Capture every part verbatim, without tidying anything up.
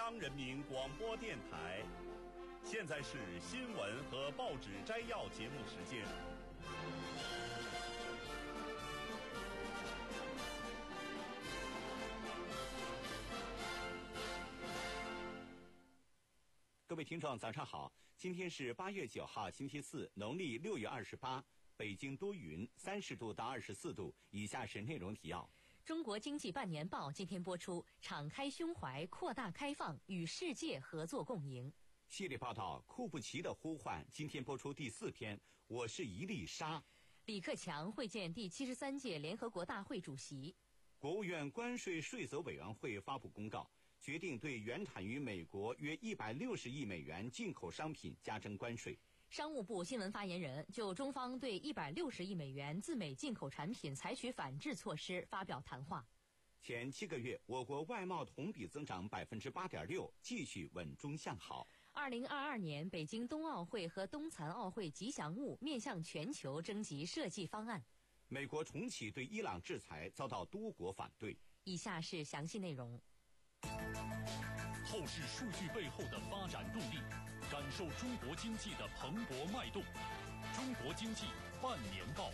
央人民广播电台。现在是新闻和报纸摘要节目时间。 各位听众早上好，今天是八月九号星期四，农历六月二十八，北京多云，三十度到二十四度。以下是内容提要。 中国经济半年报今天播出，敞开胸怀，扩大开放，与世界合作共赢。 系列报道库布齐的呼唤今天播出第四篇，我是一粒沙。 李克强会见第七十三届联合国大会主席。 国务院关税税则委员会发布公告，决定对原产于美国约一百六十亿美元进口商品加征关税。 商务部新闻发言人就中方对一百六十亿美元自美进口产品采取反制措施发表谈话。 前七个月，我国外贸同比增长百分之八点六，继续稳中向好。 二零二二年北京冬奥会和冬残奥会吉祥物面向全球征集设计方案。 美国重启对伊朗制裁遭到多国反对。 以下是详细内容。 透视数据背后的发展动力，感受中国经济的蓬勃脉动。中国经济半年报。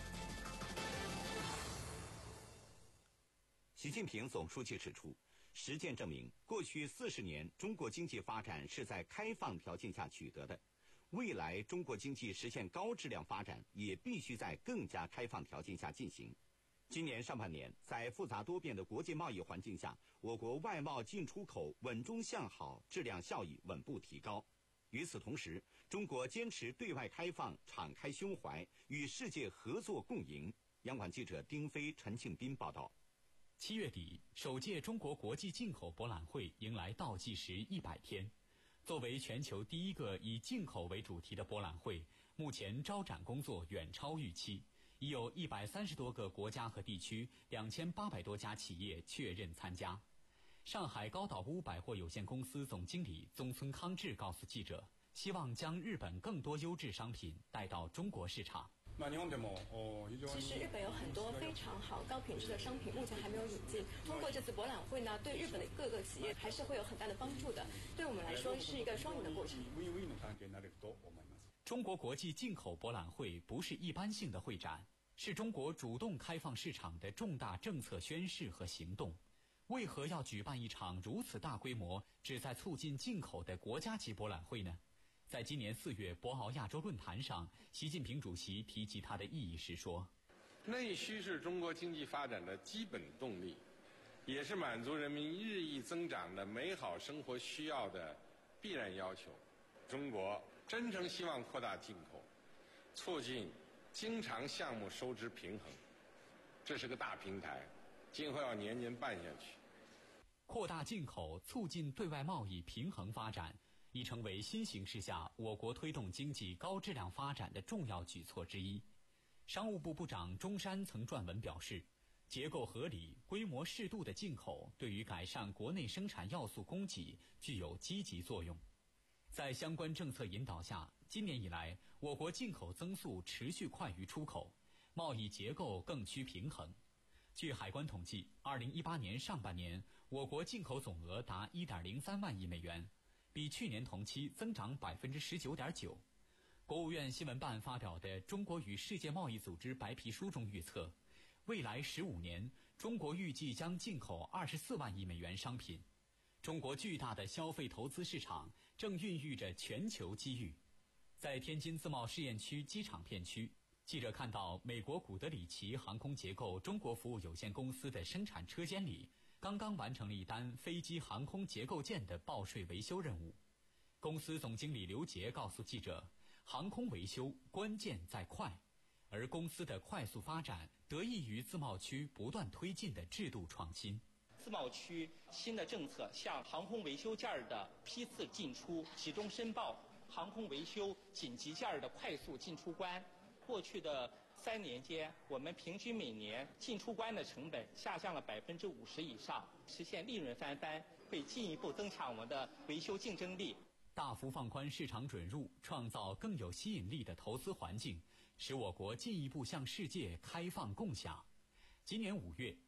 习近平总书记指出，实践证明，过去四十年中国经济发展是在开放条件下取得的，未来中国经济实现高质量发展也必须在更加开放条件下进行。今年上半年，在复杂多变的国际贸易环境下，我国外贸进出口稳中向好，质量效益稳步提高。与此同时，中国坚持对外开放，敞开胸怀，与世界合作共赢。央广记者丁飞、陈庆斌报道。 七月底，首届中国国际进口博览会迎来倒计时一百天。作为全球第一个以进口为主题的博览会，目前招展工作远超预期，已有一百三十多个国家和地区，两千八百多家企业确认参加。上海高岛屋百货有限公司总经理宗村康志告诉记者，希望将日本更多优质商品带到中国市场。 其实日本有很多非常好高品质的商品，目前还没有引进。通过这次博览会呢，对日本的各个企业还是会有很大的帮助的。对我们来说是一个双赢的过程。 中国国际进口博览会不是一般性的会展，是中国主动开放市场的重大政策宣示和行动。为何要举办一场如此大规模、旨在促进进口的国家级博览会呢？在今年四月博鳌亚洲论坛上，习近平主席提及它的意义时说， 内需是中国经济发展的基本动力，也是满足人民日益增长的美好生活需要的必然要求。中国真诚希望扩大进口，促进经常项目收支平衡，这是个大平台，今后要年年办下去。 扩大进口，促进对外贸易平衡发展，已成为新形势下我国推动经济高质量发展的重要举措之一。商务部部长钟山曾撰文表示，结构合理、规模适度的进口对于改善国内生产要素供给具有积极作用。在相关政策引导下，今年以来，我国进口增速持续快于出口，贸易结构更趋平衡。据海关统计，二零一八年上半年，我国进口总额达一点零三万亿美元，比去年同期增长百分之十九点九。国务院新闻办发表的《中国与世界贸易组织白皮书》中预测，未来十五年，中国预计将进口二十四万亿美元商品。中国巨大的消费投资市场正孕育着全球机遇。在天津自贸试验区机场片区，记者看到美国古德里奇航空结构中国服务有限公司的生产车间里，刚刚完成了一单飞机航空结构件的报税维修任务。公司总经理刘杰告诉记者，航空维修关键在快，而公司的快速发展得益于自贸区不断推进的制度创新。 自贸区新的政策向航空维修件的批次进出集中申报，航空维修紧急件的快速进出关。过去的三年间，我们平均每年进出关的成本下降了百分之五十以上，实现利润翻番，会进一步增强我们的维修竞争力。 大幅放宽市场准入，创造更有吸引力的投资环境，使我国进一步向世界开放共享。今年五月，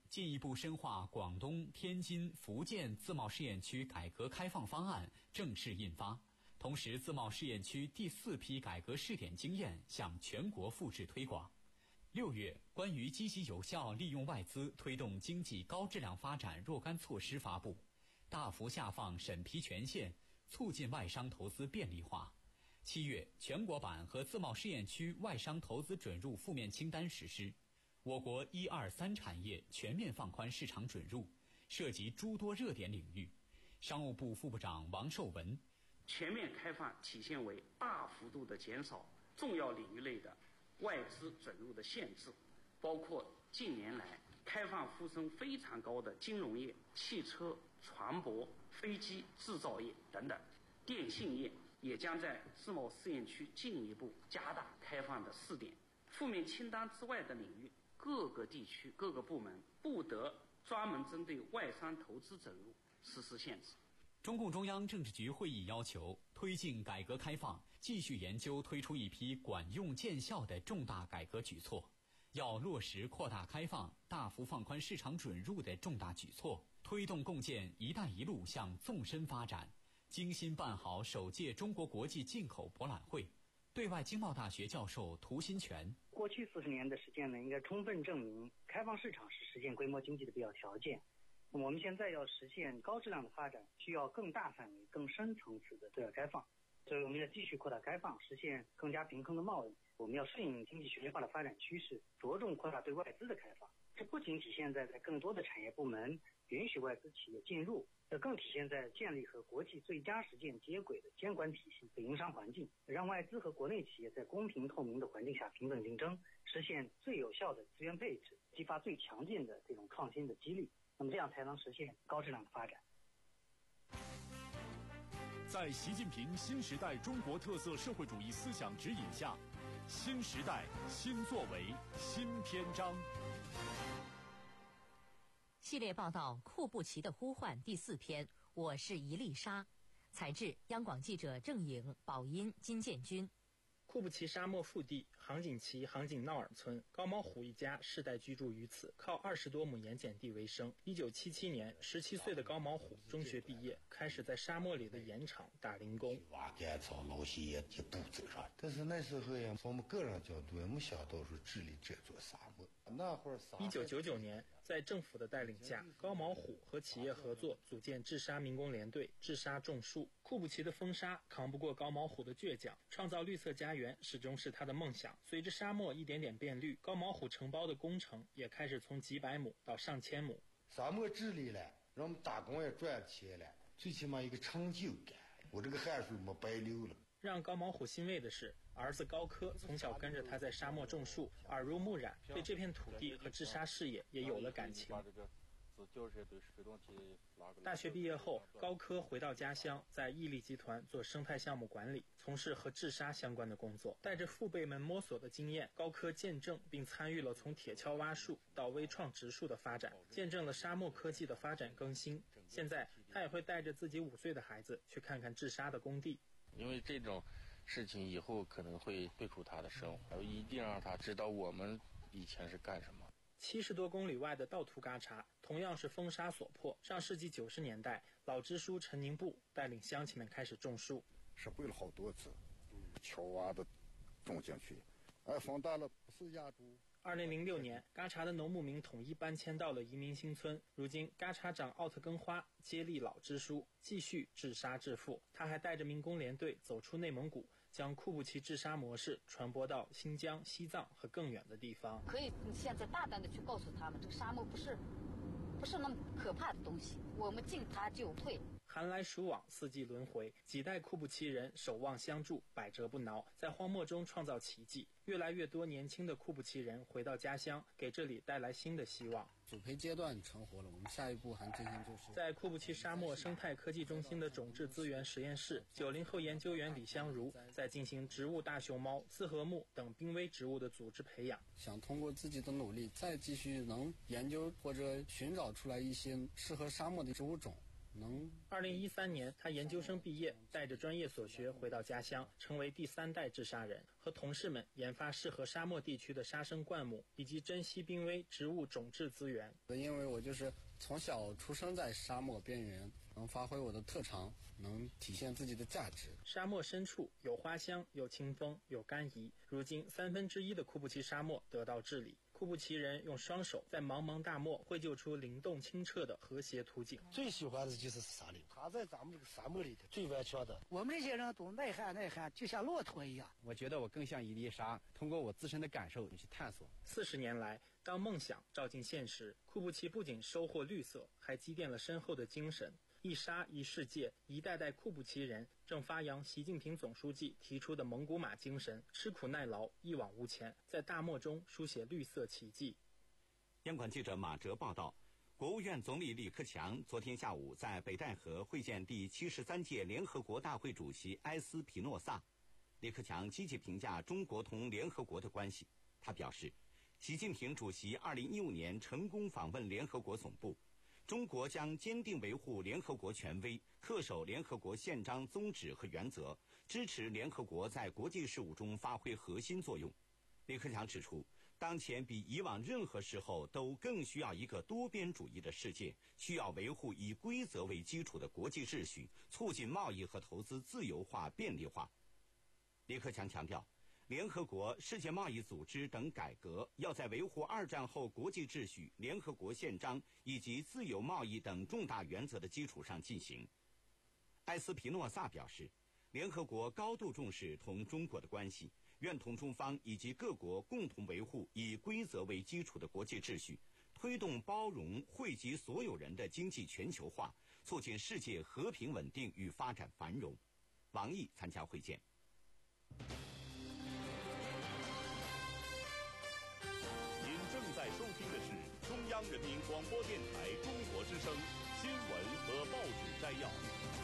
进一步深化广东、天津、福建自贸试验区改革开放方案正式印发，同时自贸试验区第四批改革试点经验向全国复制推广。六月，关于积极有效利用外资推动经济高质量发展若干措施发布，大幅下放审批权限，促进外商投资便利化。七月，全国版和自贸试验区外商投资准入负面清单实施，我国一二三产业全面放宽市场准入，涉及诸多热点领域。商务部副部长王受文， 全面开放体现为大幅度的减少重要领域类的外资准入的限制，包括近年来开放呼声非常高的金融业、汽车、船舶、飞机制造业等等，电信业也将在自贸试验区进一步加大开放的试点。负面清单之外的领域，各个地区各个部门不得专门针对外商投资准入实施限制。 中共中央政治局会议要求，推进改革开放，继续研究推出一批管用见效的重大改革举措，要落实扩大开放、大幅放宽市场准入的重大举措，推动共建“一带一路”向纵深发展，精心办好首届中国国际进口博览会。对外经贸大学教授涂新全， 过去四十年的实践呢，应该充分证明开放市场是实现规模经济的必要条件。那么我们现在要实现高质量的发展，需要更大范围、更深层次的对外开放。所以我们要继续扩大开放，实现更加平衡的贸易。我们要顺应经济全球化的发展趋势，着重扩大对外资的开放。这不仅体现在在更多的产业部门允许外资企业进入，这更体现在建立和国际最佳实践接轨的监管体系和营商环境，让外资和国内企业在公平透明的环境下平等竞争，实现最有效的资源配置，激发最强劲的这种创新的激励。那么这样才能实现高质量的发展。 在习近平新时代中国特色社会主义思想指引下，新时代新作为新篇章。 系列报道《库布齐的呼唤》第四篇，我是一粒沙，采制央广记者郑颖、宝音、金建军。 库布齐沙漠腹地，杭锦旗杭锦闹尔村高毛虎一家世代居住于此，靠二十多亩盐碱地为生。一九七七年，十七岁的高毛虎中学毕业，开始在沙漠里的盐场打零工。 挖干草、捞稀也一步走上。但是那时候呀，从我们个人角度，我们想到是治理这座沙漠。那会儿， 一九九九年，在政府的带领下，高毛虎和企业合作组建治沙民工联队，治沙种树。库布齐的风沙扛不过高毛虎的倔强，创造绿色家园始终是他的梦想。随着沙漠一点点变绿，高毛虎承包的工程也开始从几百亩到上千亩。 沙漠治理了，让我们打工也赚钱了，最起码一个成就感，我这个汗水没白流了。 让高毛虎欣慰的是，儿子高科从小跟着他在沙漠种树，耳濡目染，对这片土地和治沙事业也有了感情。大学毕业后，高科回到家乡，在毅力集团做生态项目管理，从事和治沙相关的工作。带着父辈们摸索的经验，高科见证并参与了从铁锹挖树到微创植树的发展，见证了沙漠科技的发展更新。现在他也会带着自己五岁的孩子去看看治沙的工地。 因为这种事情以后可能会对付他的生活，一定让他知道我们以前是干什么。 七十多公里外的道图嘎查，同样是风沙所迫。上世纪九十年代，老支书陈宁布带领乡亲们开始种树， 是会了好多次，锹啊都种进去，哎，风大了不是压住。 二零零六年，嘎查的农牧民统一搬迁到了移民新村。如今，嘎查长奥特根花接力老支书，继续治沙致富。他还带着民工联队走出内蒙古，将库布齐治沙模式传播到新疆、西藏和更远的地方。 可以现在大胆的去告诉他们，这个沙漠不是不是那么可怕的东西，我们进它就退。 寒来暑往，四季轮回，几代库布齐人守望相助，百折不挠，在荒漠中创造奇迹。越来越多年轻的库布齐人回到家乡，给这里带来新的希望。 主培阶段成活了，我们下一步还进行就是在库布齐沙漠生态科技中心的种质资源实验室，九零后研究员李香如在进行植物大熊猫、四合木等濒危植物的组织培养， 想通过自己的努力，再继续能研究或者寻找出来一些适合沙漠的植物种。 能。 二零一三年，他研究生毕业，带着专业所学回到家乡，成为第三代治沙人，和同事们研发适合沙漠地区的沙生灌木，以及珍稀濒危植物种质资源。 因为我就是从小出生在沙漠边缘，能发挥我的特长，能体现自己的价值。 沙漠深处有花香，有清风，有甘怡。如今三分之一的库布齐沙漠得到治理，库布齐人用双手在茫茫大漠绘就出灵动清澈的和谐图景。 最喜欢的就是沙林，他在咱们这个沙漠里头最顽强的。我们这些人都耐旱耐旱，就像骆驼一样。 我觉得我更像伊丽莎，通过我自身的感受去探索。 四十年来，当梦想照进现实，库布齐不仅收获绿色，还积淀了深厚的精神。一沙一世界，一代代库布齐人正发扬习近平总书记提出的蒙古马精神，吃苦耐劳，一往无前，在大漠中书写绿色奇迹。 央广记者马哲报道，国务院总理李克强昨天下午在北戴河会见第七十三届联合国大会主席埃斯皮诺萨。李克强积极评价中国同联合国的关系，他表示，习近平主席二零一五年成功访问联合国总部，中国将坚定维护联合国权威，恪守联合国宪章宗旨和原则，支持联合国在国际事务中发挥核心作用。李克强指出，当前比以往任何时候都更需要一个多边主义的世界，需要维护以规则为基础的国际秩序，促进贸易和投资自由化便利化。李克强强调，联合国、世界贸易组织等改革要在维护二战后国际秩序、联合国宪章以及自由贸易等重大原则的基础上进行。埃斯皮诺萨表示，联合国高度重视同中国的关系，愿同中方以及各国共同维护以规则为基础的国际秩序，推动包容惠及所有人的经济全球化，促进世界和平稳定与发展繁荣。王毅参加会见。 正在收听的是中央人民广播电台中国之声新闻和报纸摘要。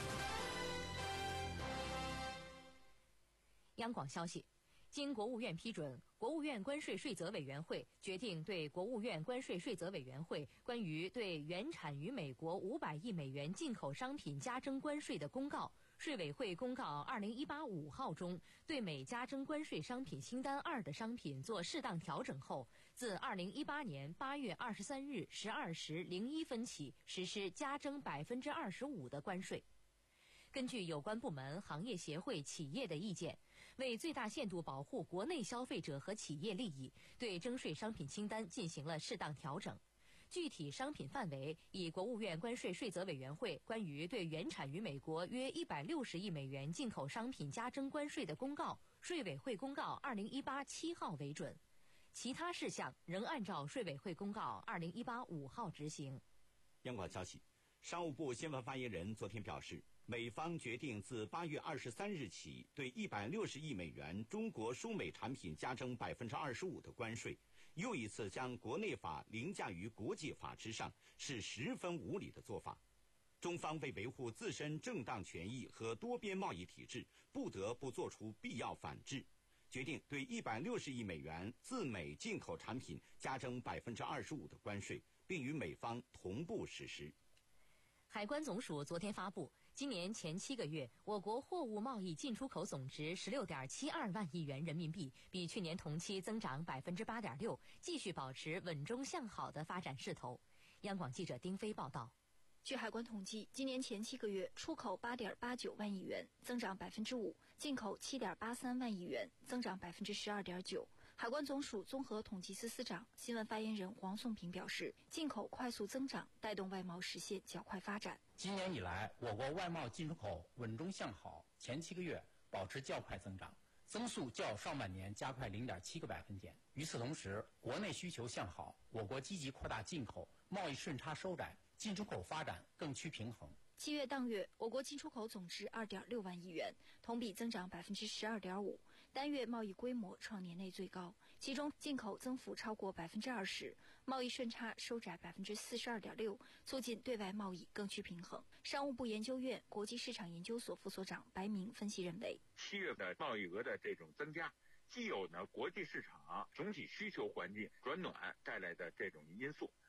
央广消息，经国务院批准，国务院关税税则委员会决定对国务院关税税则委员会关于对原产于美国五百亿美元进口商品加征关税的公告，税委会公告二零一八五号中对每加征关税商品清单二的商品做适当调整后，自二零一八年八月二十三日十二时零一分起实施加征百分之二十五的关税。根据有关部门、行业协会、企业的意见，为最大限度保护国内消费者和企业利益，对征税商品清单进行了适当调整。具体商品范围以国务院关税税则委员会关于对原产于美国约一百六十亿美元进口商品加征关税的公告（税委会公告二零一八七号）为准，其他事项仍按照税委会公告二零一八五号执行。 央广消息，商务部新闻发言人昨天表示，美方决定自八月二十三日起对一百六十亿美元中国输美产品加征百分之二十五的关税，又一次将国内法凌驾于国际法之上，是十分无理的做法。中方为维护自身正当权益和多边贸易体制，不得不做出必要反制，决定对一百六十亿美元自美进口产品加征百分之二十五的关税，并与美方同步实施。 海关总署昨天发布，今年前七个月，我国货物贸易进出口总值十六点七二万亿元人民币，比去年同期增长百分之八点六，继续保持稳中向好的发展势头。央广记者丁飞报道。 据海关统计，今年前七个月，出口八点八九万亿元，增长百分之五；进口七点八三万亿元，增长百分之十二点九。海关总署综合统计司司长、新闻发言人黄颂平表示，进口快速增长，带动外贸实现较快发展。 今年以来，我国外贸进出口稳中向好，前七个月保持较快增长，增速较上半年加快零点七个百分点。与此同时，国内需求向好，我国积极扩大进口，贸易顺差收窄，进出口发展更趋平衡。 七月当月，我国进出口总值二点六万亿元，同比增长百分之十二点五，单月贸易规模创年内最高。其中，进口增幅超过百分之二十，贸易顺差收窄百分之四十二点六，促进对外贸易更趋平衡。商务部研究院国际市场研究所副所长白明分析认为， 七月的贸易额的这种增加，既有呢国际市场总体需求环境转暖带来的这种因素，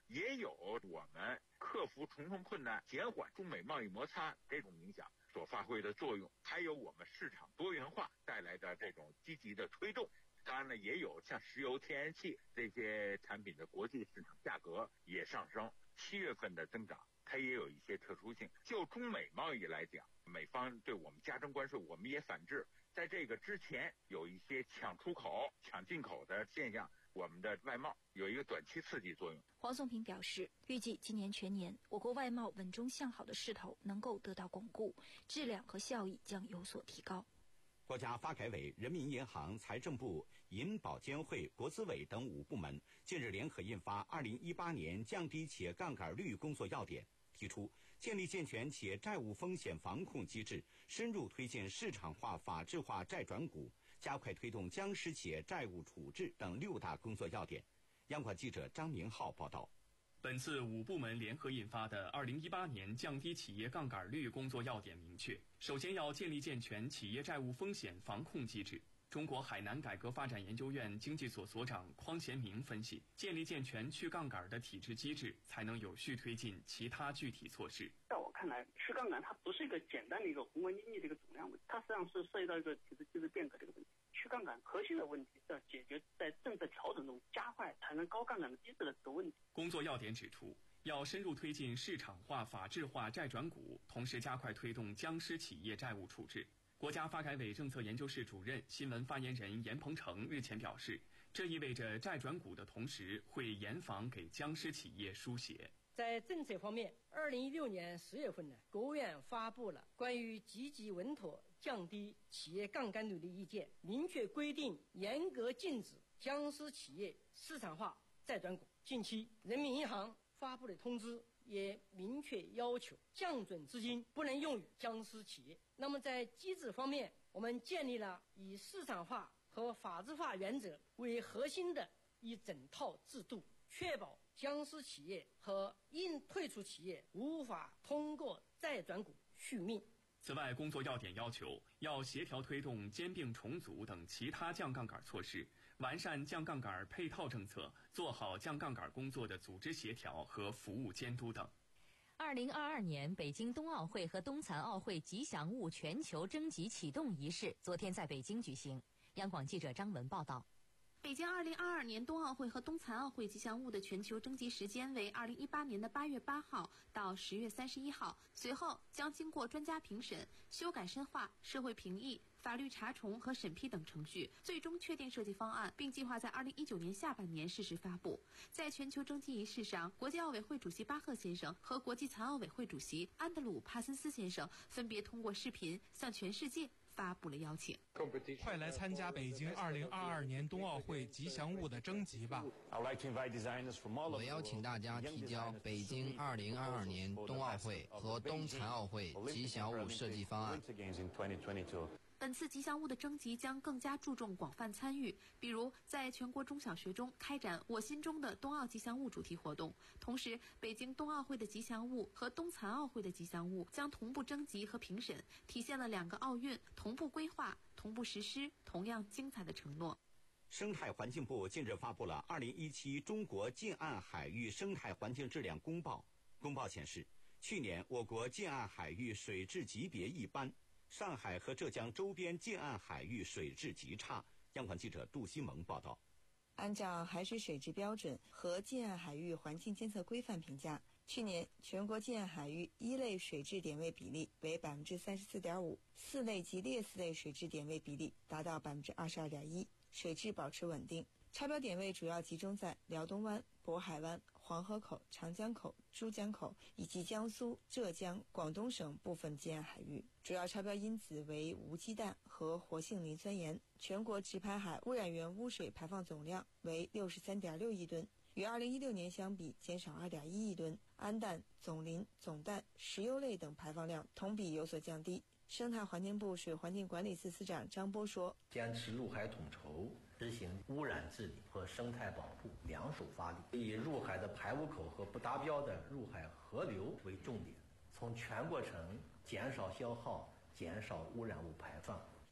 也有我们克服重重困难、减缓中美贸易摩擦这种影响所发挥的作用，还有我们市场多元化带来的这种积极的推动。当然呢，也有像石油、天然气这些产品的国际市场价格也上升。七月份的增长，它也有一些特殊性。就中美贸易来讲，美方对我们加征关税，我们也反制。在这个之前，有一些抢出口、抢进口的现象，我们的外贸有一个短期刺激作用。 黄颂平表示，预计今年全年我国外贸稳中向好的势头能够得到巩固，质量和效益将有所提高。 国家发改委、人民银行、财政部、银保监会、国资委等五部门近日联合印发《二零一八年降低企业杠杆率工作要点》，提出建立健全企业债务风险防控机制，深入推进市场化、法治化债转股，加快推动僵尸企业债务处置等六大工作要点。央广记者张明浩报道。 本次五部门联合印发的《二零一八年降低企业杠杆率工作要点》明确，首先要建立健全企业债务风险防控机制。中国海南改革发展研究院经济所所长匡贤明分析，建立健全去杠杆的体制机制，才能有序推进其他具体措施。 在我看来，去杠杆它不是一个简单的一个宏观经济的一个总量问题，它实际上是涉及到一个体制机制变革这个问题。去杠杆核心的问题是要解决在政策调整中加快产生高杠杆的机制的这个问题。 工作要点指出，要深入推进市场化、法治化债转股，同时加快推动僵尸企业债务处置。国家发改委政策研究室主任、新闻发言人严鹏程日前表示，这意味着债转股的同时，会严防给僵尸企业输血。 在政策方面，二零一六年十月份呢，国务院发布了关于积极稳妥降低企业杠杆率的意见，明确规定严格禁止僵尸企业市场化债转股。近期，人民银行发布的通知也明确要求降准资金不能用于僵尸企业。那么在机制方面，我们建立了以市场化和法治化原则为核心的一整套制度，确保僵尸企业和应退出企业无法通过债转股续命。 此外，工作要点要求要协调推动兼并重组等其他降杠杆措施，完善降杠杆配套政策，做好降杠杆工作的组织协调和服务监督等。 二零二二年北京冬奥会和冬残奥会吉祥物全球征集启动仪式昨天在北京举行。央广记者张文报道。 北京二零二二年冬奥会和冬残奥会吉祥物的全球征集时间为二零一八年的八月八号到十月三十一号，随后将经过专家评审、修改深化、社会评议、法律查重和审批等程序，最终确定设计方案，并计划在二零一九年下半年适时发布。在全球征集仪式上，国际奥委会主席巴赫先生和国际残奥委会主席安德鲁·帕森斯先生分别通过视频向全世界发布了邀请。 快来参加北京二零二二年冬奥会吉祥物的征集吧！ 我邀请大家提交北京二零二二年冬奥会和冬残奥会吉祥物设计方案。 本次吉祥物的征集将更加注重广泛参与，比如在全国中小学中开展我心中的冬奥吉祥物主题活动。同时，北京冬奥会的吉祥物和冬残奥会的吉祥物将同步征集和评审，体现了两个奥运同步规划、同步实施同样精彩的承诺。 生态环境部近日发布了《二零一七中国近岸海域生态环境质量公报》。公报显示，去年我国近岸海域水质级别一般，上海和浙江周边近岸海域水质极差。央广记者杜西蒙报道。 按照海水水质标准和近岸海域环境监测规范评价，去年全国近岸海域一类水质点位比例为百分之三十四点五，四类及劣四类水质点位比例达到百分之二十二点一，水质保持稳定。超标点位主要集中在辽东湾、渤海湾、黄河口、长江口、珠江口以及江苏、浙江、广东省部分近岸海域，主要超标因子为无鸡氮和活性磷酸盐。全国直排海污染源污水排放总量为 六十三点六亿吨，与二零一六年相比减少 二点一亿吨，氨氮、总磷、总氮、石油类等排放量同比有所降低。生态环境部水环境管理司司长张波说， 坚持入海统筹，实行污染治理和生态保护两手发力，以入海的排污口和不达标的入海河流为重点，从全过程减少消耗、减少污染物排放，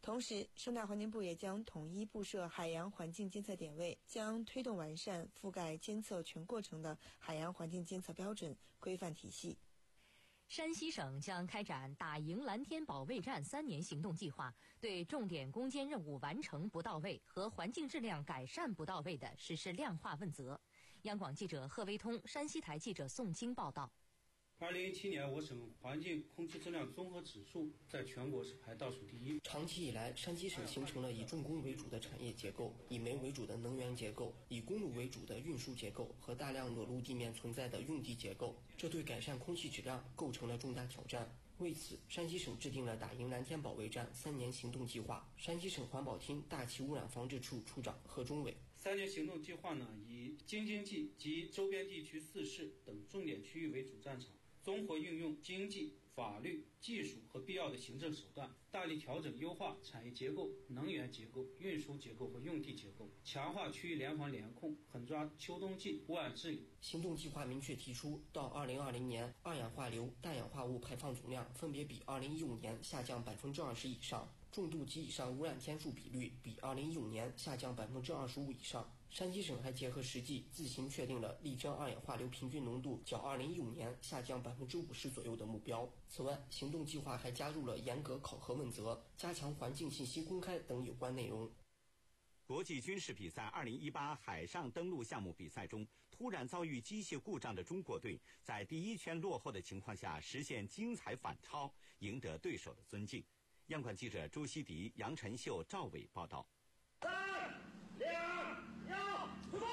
同时，生态环境部也将统一布设海洋环境监测点位，将推动完善覆盖监测全过程的海洋环境监测标准规范体系。 山西省将开展打赢蓝天保卫战三年行动计划，对重点攻坚任务完成不到位和环境质量改善不到位的实施量化问责。央广记者贺威通、山西台记者宋晶报道。 二零一七年，我省环境空气质量综合指数在全国是排倒数第一。 长期以来，山西省形成了以重工为主的产业结构，以煤为主的能源结构，以公路为主的运输结构和大量裸露地面存在的用地结构，这对改善空气质量构成了重大挑战。为此，山西省制定了打赢蓝天保卫战三年行动计划。山西省环保厅大气污染防治处处长贺忠伟。 三年行动计划呢，以京津冀及周边地区四市等重点区域为主战场，综合运用经济、法律、技术和必要的行政手段，大力调整优化产业结构、能源结构、运输结构和用地结构，强化区域联防联控，狠抓秋冬季污染治理。 行动计划明确提出，到二零二零年，二氧化硫、氮氧化物排放总量分别比二零一五年下降百分之二十以上，重度及以上污染天数比率比二零一五年下降百分之二十五以上。山西省还结合实际，自行确定了力争二氧化硫平均浓度较二零一五年下降百分之五十左右的目标。此外，行动计划还加入了严格考核问责、加强环境信息公开等有关内容。 国际军事比赛二零一八海上登陆项目比赛中，突然遭遇机械故障的中国队，在第一圈落后的情况下实现精彩反超，赢得对手的尊敬。央广记者朱希迪、杨晨秀、赵伟报道。 三、两、一，出动！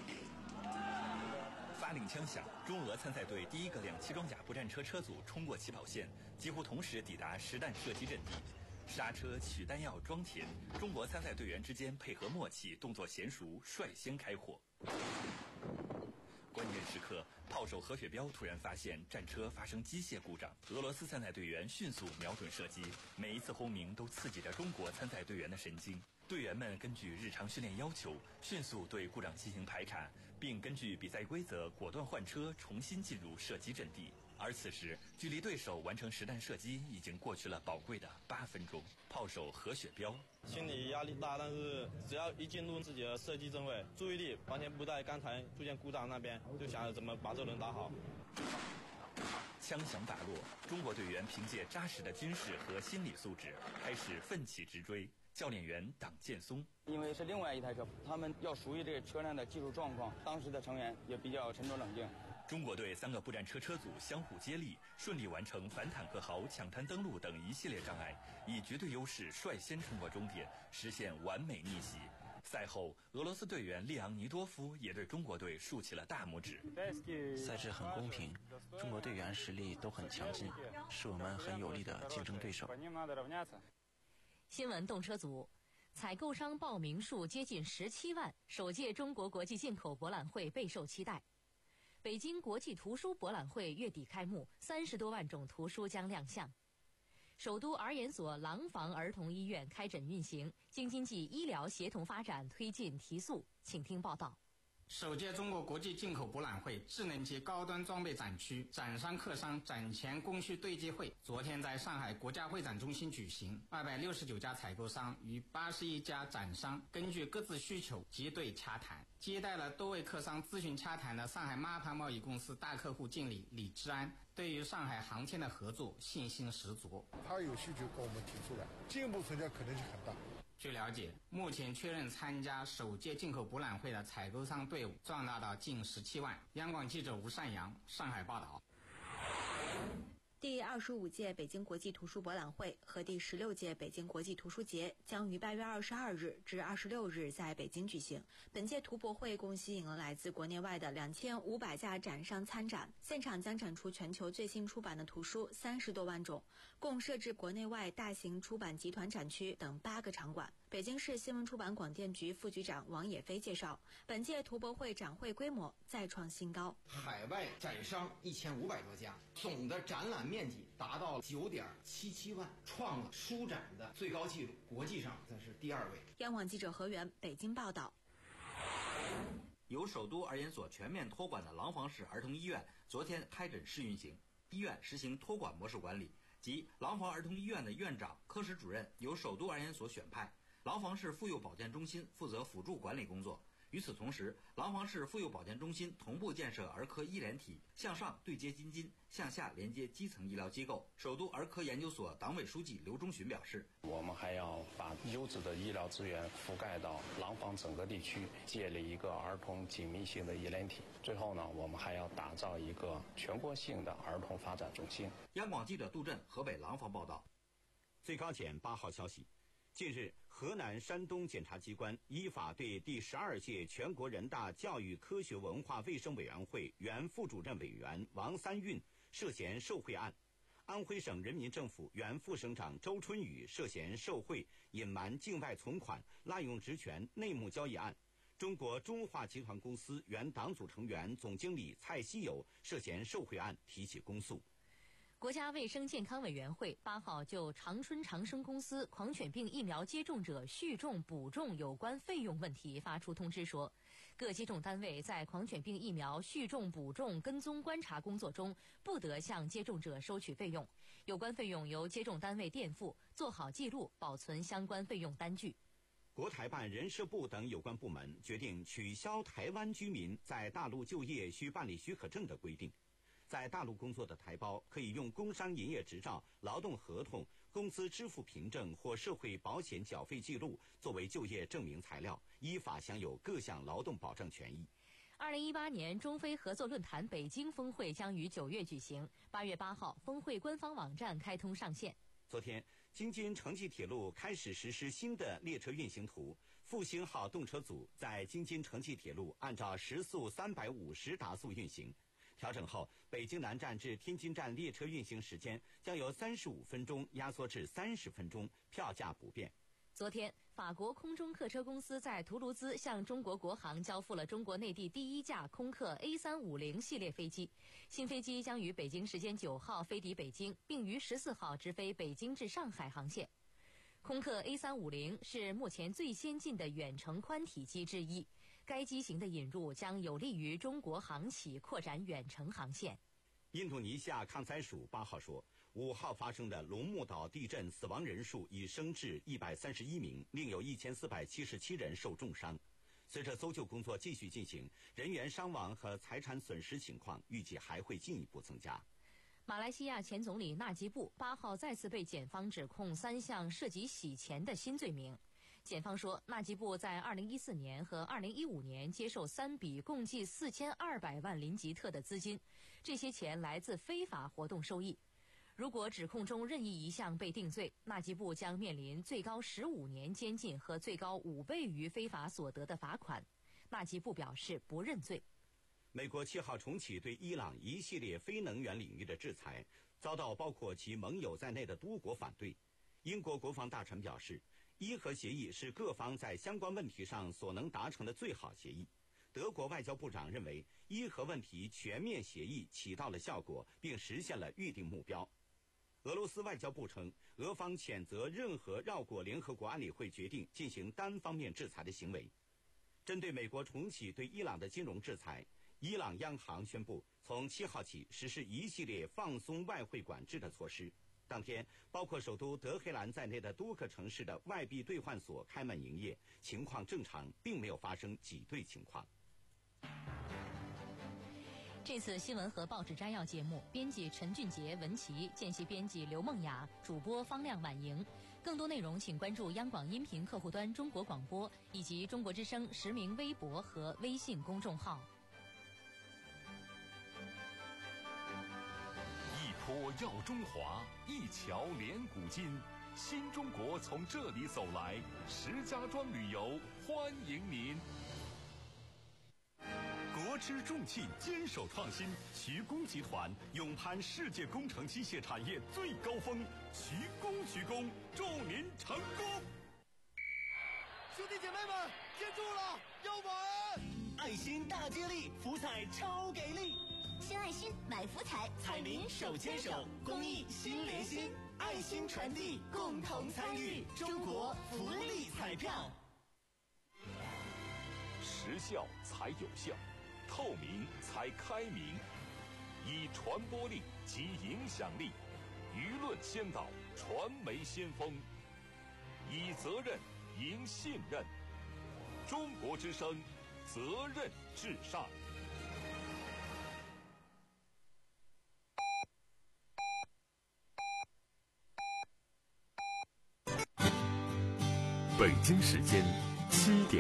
发令枪响，中俄参赛队第一个两栖装甲步战车车组冲过起跑线，几乎同时抵达实弹射击阵地。刹车、取弹药、装填，中国参赛队员之间配合默契，动作娴熟，率先开火。关键时刻，炮手何雪彪突然发现战车发生机械故障，俄罗斯参赛队员迅速瞄准射击，每一次轰鸣都刺激着中国参赛队员的神经。队员们根据日常训练要求，迅速对故障进行排查，并根据比赛规则果断换车，重新进入射击阵地。而此时，距离对手完成实弹射击已经过去了宝贵的八分钟。炮手何雪彪心理压力大，但是只要一进入自己的射击阵位，注意力完全不在刚才出现故障那边，就想着怎么把这轮打好。 枪响打落，中国队员凭借扎实的军事和心理素质，开始奋起直追。教练员党建松， 因为是另外一台车，他们要熟悉这个车辆的技术状况，当时的成员也比较沉着冷静。 中国队三个步战车车组相互接力，顺利完成反坦克壕、抢滩登陆等一系列障碍，以绝对优势率先冲过终点，实现完美逆袭。赛后，俄罗斯队员列昂尼多夫也对中国队竖起了大拇指。 赛制很公平，中国队员实力都很强劲，是我们很有力的竞争对手。 新闻动车组，采购商报名数接近十七万，首届中国国际进口博览会备受期待。北京国际图书博览会月底开幕，三十多万种图书将亮相。首都儿研所廊坊儿童医院开诊运行，京津冀医疗协同发展推进提速。请听报道。 首届中国国际进口博览会智能及高端装备展区展商客商展前供需对接会昨天在上海国家会展中心举行，二百六十九家采购商与八十一家展商根据各自需求结对洽谈。接待了多位客商咨询洽谈的上海马盘贸易公司大客户经理李志安，对于上海航天的合作信心十足。 他有需求跟我们提出来，进一步成交可能性很大。 据了解，目前确认参加首届进口博览会的采购商队伍壮大到近十七万。央广记者吴善阳上海报道。 第二十五届北京国际图书博览会和第十六届北京国际图书节将于八月二十二日至二十六日在北京举行。本届图博会共吸引了来自国内外的两千五百家展商参展，现场将展出全球最新出版的图书三十多万种，共设置国内外大型出版集团展区等八个场馆。北京市新闻出版广电局副局长王野飞介绍，本届图博会展会规模再创新高， 海外展商一千五百多家，总的展览面积达到九点七七万，创了书展的最高纪录，国际上这是第二位。 央广记者何源北京报道。 由首都儿研所全面托管的廊坊市儿童医院昨天开诊试运行，医院实行托管模式管理， 即廊坊儿童医院的院长、科室主任由首都儿研所选派，廊坊市妇幼保健中心负责辅助管理工作。与此同时，廊坊市妇幼保健中心同步建设儿科医联体，向上对接京津，向下连接基层医疗机构。首都儿科研究所党委书记刘忠寻表示， 我们还要把优质的医疗资源覆盖到廊坊整个地区，建立一个儿童紧密性的医联体。最后呢，我们还要打造一个全国性的儿童发展中心。 央广记者杜振河北廊坊报道。 最高检八号消息，近日，河南、山东检察机关依法对第十二届全国人大教育科学文化卫生委员会原副主任委员王三运涉嫌受贿案，安徽省人民政府原副省长周春雨涉嫌受贿、隐瞒境外存款、滥用职权、内幕交易案，中国中化集团公司原党组成员、总经理蔡希友涉嫌受贿案提起公诉。 国家卫生健康委员会八号就长春长生公司狂犬病疫苗接种者续种补种有关费用问题发出通知说，各接种单位在狂犬病疫苗续种补种跟踪观察工作中不得向接种者收取费用，有关费用由接种单位垫付，做好记录，保存相关费用单据。 国台办、人社部等有关部门决定取消台湾居民在大陆就业需办理许可证的规定。在大陆工作的台胞可以用工商营业执照、劳动合同、工资支付凭证或社会保险缴费记录作为就业证明材料，依法享有各项劳动保障权益。 二零一八年中非合作论坛北京峰会将于九月举行，八月八号，峰会官方网站开通上线。 昨天，京津城际铁路开始实施新的列车运行图，复兴号动车组在京津城际铁路按照时速三百五十达速运行。调整后，北京南站至天津站列车运行时间将由三十五分钟压缩至三十分钟，票价不变。 昨天，法国空中客车公司在图卢兹向中国国航交付了中国内地第一架空客 A 三五零 系列飞机。新飞机将于北京时间九号飞抵北京，并于十四号直飞北京至上海航线。空客 A 三五零 是目前最先进的远程宽体机之一。该机型的引入将有利于中国航企扩展远程航线。 印度尼西亚抗灾署八号说，五号发生的龙目岛地震死亡人数已升至一百三十一名，另有一千四百七十七人受重伤。随着搜救工作继续进行，人员伤亡和财产损失情况预计还会进一步增加。 马来西亚前总理纳吉布八号再次被检方指控三项涉及洗钱的新罪名。检方说，纳吉布在二零一四年和二零一五年接受三笔共计四千二百万林吉特的资金，这些钱来自非法活动收益。如果指控中任意一项被定罪，纳吉布将面临最高十五年监禁和最高五倍于非法所得的罚款。纳吉布表示不认罪。 美国七号重启对伊朗一系列非能源领域的制裁，遭到包括其盟友在内的多国反对。英国国防大臣表示，伊核协议是各方在相关问题上所能达成的最好协议。德国外交部长认为，伊核问题全面协议起到了效果，并实现了预定目标。俄罗斯外交部称，俄方谴责任何绕过联合国安理会决定进行单方面制裁的行为。针对美国重启对伊朗的金融制裁，伊朗央行宣布从七号起实施一系列放松外汇管制的措施。当天，包括首都德黑兰在内的多个城市的外币兑换所开门营业，情况正常，并没有发生挤兑情况。 这次新闻和报纸摘要节目，编辑陈俊杰、文琪，见习编辑刘梦雅，主播方亮、婉莹。更多内容请关注央广音频客户端中国广播以及中国之声实名微博和微信公众号。 一坡耀中华，一桥连古今。新中国从这里走来，石家庄旅游欢迎您。国之重器坚守创新，徐工集团勇攀世界工程机械产业最高峰，徐工徐工，祝您成功！ 兄弟姐妹们，接住了，要玩！爱心大接力，福彩超给力！ 献爱心，买福彩，彩民手牵手，公益心连心， 爱心传递，共同参与，中国福利彩票。 时效才有效，透明才开明，以传播力及影响力， 舆论先导，传媒先锋，以责任赢信任。中国之声，责任至上。 北京时间七点。